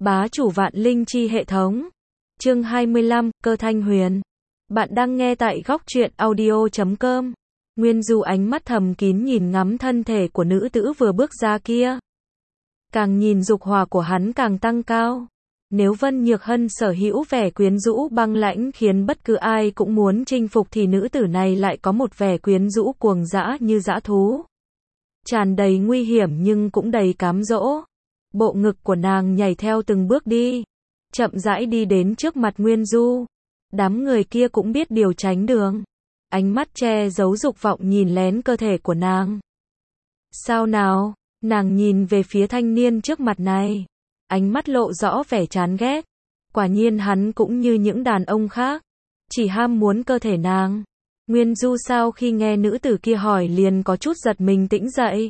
Bá chủ vạn linh chi hệ thống. Chương 25, Cơ Thanh Huyền. Bạn đang nghe tại góc truyện audio.com. Nguyên Du ánh mắt thầm kín nhìn ngắm thân thể của nữ tử vừa bước ra kia. Càng nhìn dục hỏa của hắn càng tăng cao. Nếu Vân Nhược Hân sở hữu vẻ quyến rũ băng lãnh khiến bất cứ ai cũng muốn chinh phục thì nữ tử này lại có một vẻ quyến rũ cuồng dã như dã thú. Tràn đầy nguy hiểm nhưng cũng đầy cám dỗ. Bộ ngực của nàng nhảy theo từng bước đi, chậm rãi đi đến trước mặt Nguyên Du. Đám người kia cũng biết điều tránh đường. Ánh mắt che giấu dục vọng nhìn lén cơ thể của nàng. Sao nào? Nàng nhìn về phía thanh niên trước mặt này. Ánh mắt lộ rõ vẻ chán ghét. Quả nhiên hắn cũng như những đàn ông khác, chỉ ham muốn cơ thể nàng. Nguyên Du sau khi nghe nữ tử kia hỏi liền có chút giật mình tỉnh dậy.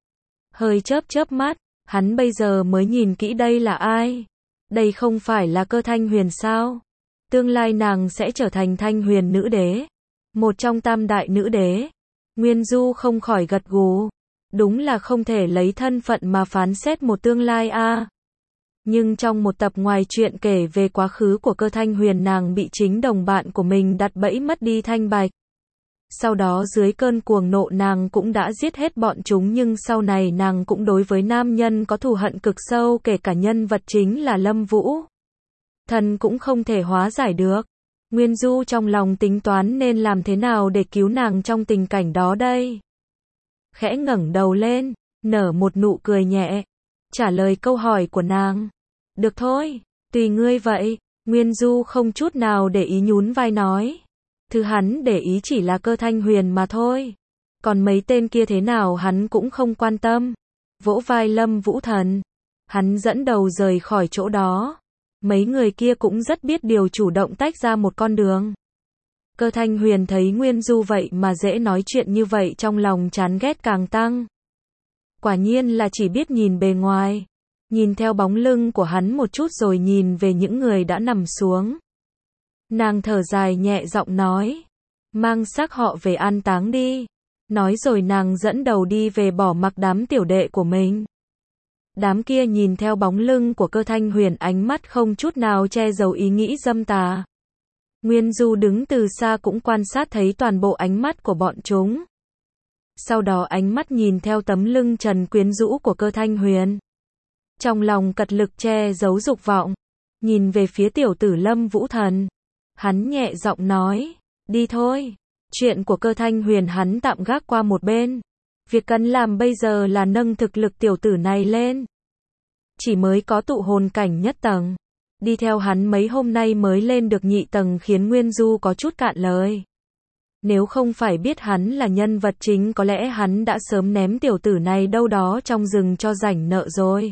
Hơi chớp mắt, hắn bây giờ mới nhìn kỹ đây là ai. Đây không phải là Cơ Thanh Huyền sao? Tương lai nàng sẽ trở thành Thanh Huyền nữ đế, một trong tam đại nữ đế. Nguyên Du không khỏi gật gù. Đúng là không thể lấy thân phận mà phán xét một tương lai a. Nhưng trong một tập ngoài truyện kể về quá khứ của Cơ Thanh Huyền, nàng bị chính đồng bạn của mình đặt bẫy mất đi thanh bạch. Sau đó dưới cơn cuồng nộ nàng cũng đã giết hết bọn chúng, nhưng sau này nàng cũng đối với nam nhân có thù hận cực sâu, kể cả nhân vật chính là Lâm Vũ Thần cũng không thể hóa giải được. Nguyên Du trong lòng tính toán nên làm thế nào để cứu nàng trong tình cảnh đó đây. Khẽ ngẩng đầu lên, nở một nụ cười nhẹ, trả lời câu hỏi của nàng. Được thôi, tùy ngươi vậy. Nguyên Du không chút nào để ý nhún vai nói. Thứ hắn để ý chỉ là Cơ Thanh Huyền mà thôi. Còn mấy tên kia thế nào hắn cũng không quan tâm. Vỗ vai Lâm Vũ Thần, hắn dẫn đầu rời khỏi chỗ đó. Mấy người kia cũng rất biết điều, chủ động tách ra một con đường. Cơ Thanh Huyền thấy Nguyên Du vậy mà dễ nói chuyện như vậy, trong lòng chán ghét càng tăng. Quả nhiên là chỉ biết nhìn bề ngoài. Nhìn theo bóng lưng của hắn một chút rồi nhìn về những người đã nằm xuống. Nàng thở dài nhẹ giọng nói. Mang xác họ về an táng đi. Nói rồi nàng dẫn đầu đi về, bỏ mặc đám tiểu đệ của mình. Đám kia nhìn theo bóng lưng của Cơ Thanh Huyền, ánh mắt không chút nào che giấu ý nghĩ dâm tà. Nguyên Du đứng từ xa cũng quan sát thấy toàn bộ ánh mắt của bọn chúng. Sau đó ánh mắt nhìn theo tấm lưng trần quyến rũ của Cơ Thanh Huyền. Trong lòng cật lực che giấu dục vọng, nhìn về phía tiểu tử Lâm Vũ Thần. Hắn nhẹ giọng nói, đi thôi. Chuyện của Cơ Thanh Huyền hắn tạm gác qua một bên. Việc cần làm bây giờ là nâng thực lực tiểu tử này lên. Chỉ mới có tụ hồn cảnh nhất tầng. Đi theo hắn mấy hôm nay mới lên được nhị tầng, khiến Nguyên Du có chút cạn lời. Nếu không phải biết hắn là nhân vật chính, có lẽ hắn đã sớm ném tiểu tử này đâu đó trong rừng cho rảnh nợ rồi.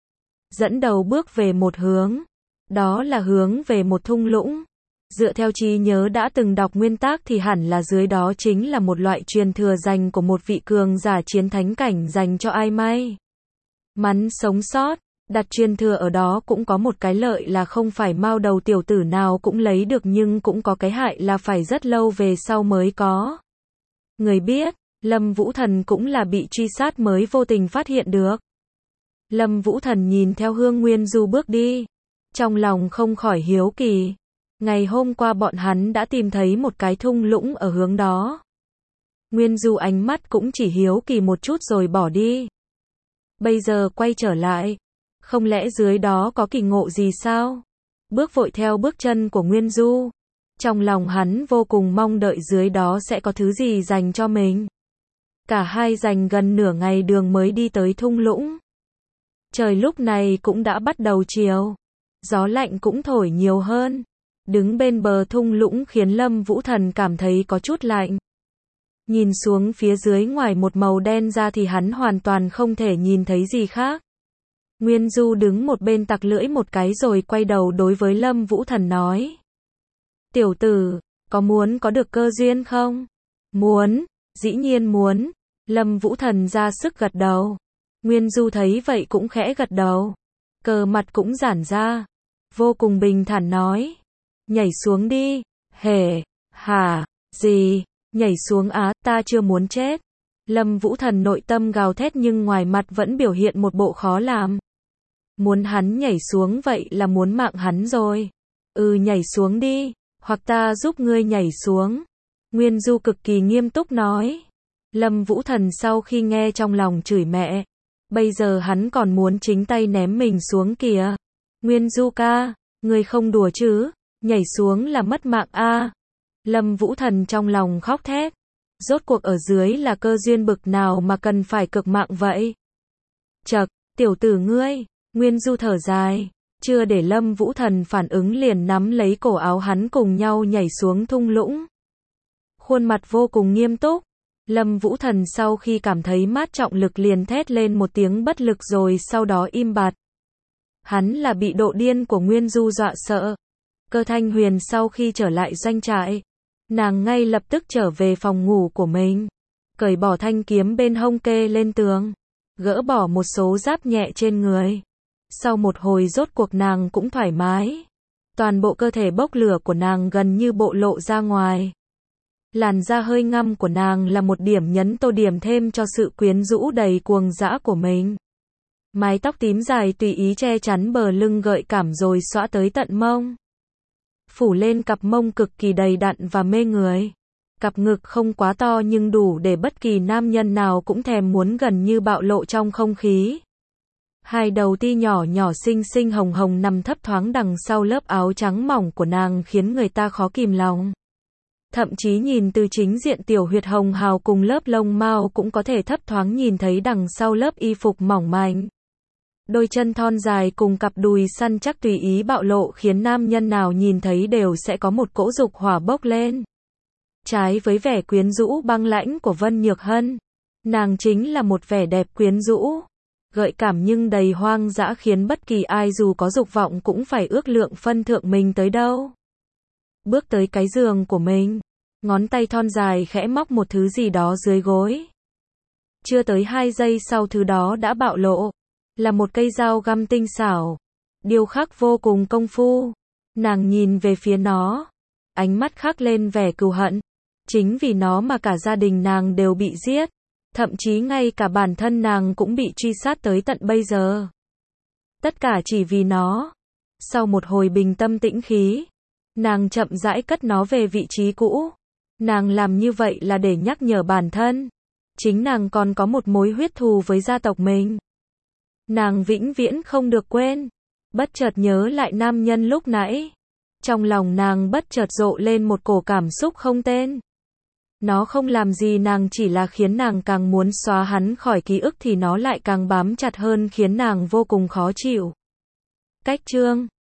Dẫn đầu bước về một hướng. Đó là hướng về một thung lũng. Dựa theo trí nhớ đã từng đọc nguyên tác thì hẳn là dưới đó chính là một loại truyền thừa dành của một vị cường giả chiến thánh cảnh, dành cho ai may mắn sống sót. Đặt truyền thừa ở đó cũng có một cái lợi là không phải mao đầu tiểu tử nào cũng lấy được, nhưng cũng có cái hại là phải rất lâu về sau mới có người biết. Lâm Vũ Thần cũng là bị truy sát mới vô tình phát hiện được. Lâm Vũ Thần nhìn theo hướng Nguyên Du bước đi, trong lòng không khỏi hiếu kỳ. Ngày hôm qua bọn hắn đã tìm thấy một cái thung lũng ở hướng đó. Nguyên Du ánh mắt cũng chỉ hiếu kỳ một chút rồi bỏ đi. Bây giờ quay trở lại, không lẽ dưới đó có kỳ ngộ gì sao? Bước vội theo bước chân của Nguyên Du. Trong lòng hắn vô cùng mong đợi dưới đó sẽ có thứ gì dành cho mình. Cả hai dành gần nửa ngày đường mới đi tới thung lũng. Trời lúc này cũng đã bắt đầu chiều. Gió lạnh cũng thổi nhiều hơn. Đứng bên bờ thung lũng khiến Lâm Vũ Thần cảm thấy có chút lạnh. Nhìn xuống phía dưới ngoài một màu đen ra thì hắn hoàn toàn không thể nhìn thấy gì khác. Nguyên Du đứng một bên tặc lưỡi một cái rồi quay đầu đối với Lâm Vũ Thần nói. Tiểu tử, có muốn có được cơ duyên không? Muốn, dĩ nhiên muốn. Lâm Vũ Thần ra sức gật đầu. Nguyên Du thấy vậy cũng khẽ gật đầu. Cờ mặt cũng giãn ra. Vô cùng bình thản nói. Nhảy xuống đi. Hề, hả, gì, nhảy xuống á, ta chưa muốn chết. Lâm Vũ Thần nội tâm gào thét nhưng ngoài mặt vẫn biểu hiện một bộ khó làm. Muốn hắn nhảy xuống vậy là muốn mạng hắn rồi. Nhảy xuống đi, hoặc ta giúp ngươi nhảy xuống. Nguyên Du cực kỳ nghiêm túc nói. Lâm Vũ Thần sau khi nghe trong lòng chửi mẹ. Bây giờ hắn còn muốn chính tay ném mình xuống kìa. Nguyên Du ca, ngươi không đùa chứ, nhảy xuống là mất mạng a. Lâm Vũ Thần trong lòng khóc thét. Rốt cuộc ở dưới là cơ duyên bực nào mà cần phải cực mạng vậy? Chậc, tiểu tử ngươi, Nguyên Du thở dài, chưa để Lâm Vũ Thần phản ứng liền nắm lấy cổ áo hắn cùng nhau nhảy xuống thung lũng. Khuôn mặt vô cùng nghiêm túc, Lâm Vũ Thần sau khi cảm thấy mát trọng lực liền thét lên một tiếng bất lực rồi sau đó im bặt. Hắn là bị độ điên của Nguyên Du dọa sợ. Cơ Thanh Huyền sau khi trở lại doanh trại, nàng ngay lập tức trở về phòng ngủ của mình, cởi bỏ thanh kiếm bên hông kê lên tường, gỡ bỏ một số giáp nhẹ trên người. Sau một hồi rốt cuộc nàng cũng thoải mái. Toàn bộ cơ thể bốc lửa của nàng gần như bộc lộ ra ngoài. Làn da hơi ngăm của nàng là một điểm nhấn tô điểm thêm cho sự quyến rũ đầy cuồng dã của mình. Mái tóc tím dài tùy ý che chắn bờ lưng gợi cảm rồi xõa tới tận mông. Phủ lên cặp mông cực kỳ đầy đặn và mê người. Cặp ngực không quá to nhưng đủ để bất kỳ nam nhân nào cũng thèm muốn gần như bạo lộ trong không khí. Hai đầu ti nhỏ nhỏ xinh xinh hồng hồng nằm thấp thoáng đằng sau lớp áo trắng mỏng của nàng khiến người ta khó kìm lòng. Thậm chí nhìn từ chính diện tiểu huyệt hồng hào cùng lớp lông mao cũng có thể thấp thoáng nhìn thấy đằng sau lớp y phục mỏng manh. Đôi chân thon dài cùng cặp đùi săn chắc tùy ý bạo lộ khiến nam nhân nào nhìn thấy đều sẽ có một cỗ dục hỏa bốc lên. Trái với vẻ quyến rũ băng lãnh của Vân Nhược Hân, nàng chính là một vẻ đẹp quyến rũ, gợi cảm nhưng đầy hoang dã khiến bất kỳ ai dù có dục vọng cũng phải ước lượng phân thượng mình tới đâu. Bước tới cái giường của mình, ngón tay thon dài khẽ móc một thứ gì đó dưới gối. Chưa tới 2 giây sau thứ đó đã bạo lộ, là một cây dao găm tinh xảo, điêu khắc vô cùng công phu. Nàng nhìn về phía nó, ánh mắt khắc lên vẻ cừu hận. Chính vì nó mà cả gia đình nàng đều bị giết, thậm chí ngay cả bản thân nàng cũng bị truy sát tới tận bây giờ. Tất cả chỉ vì nó. Sau một hồi bình tâm tĩnh khí, nàng chậm rãi cất nó về vị trí cũ. Nàng làm như vậy là để nhắc nhở bản thân, chính nàng còn có một mối huyết thù với gia tộc mình. Nàng vĩnh viễn không được quên. Bất chợt nhớ lại nam nhân lúc nãy, trong lòng nàng bất chợt rộ lên một cổ cảm xúc không tên. Nó không làm gì nàng, chỉ là khiến nàng càng muốn xóa hắn khỏi ký ức thì nó lại càng bám chặt hơn khiến nàng vô cùng khó chịu. Cách chương